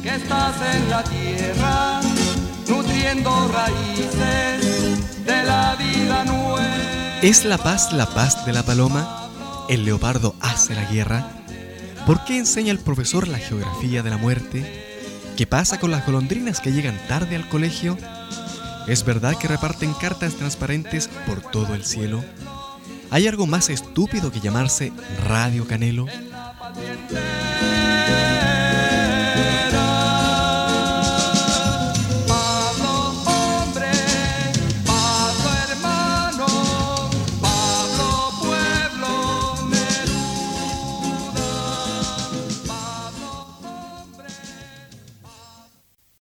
que estás en la tierra, nutriendo raíces de la vida nueva. ¿Es la paz de la paloma? ¿El leopardo hace la guerra? ¿Por qué enseña el profesor la geografía de la muerte? ¿Qué pasa con las golondrinas que llegan tarde al colegio? ¿Es verdad que reparten cartas transparentes por todo el cielo? ¿Hay algo más estúpido que llamarse Radio Canelo? Paciente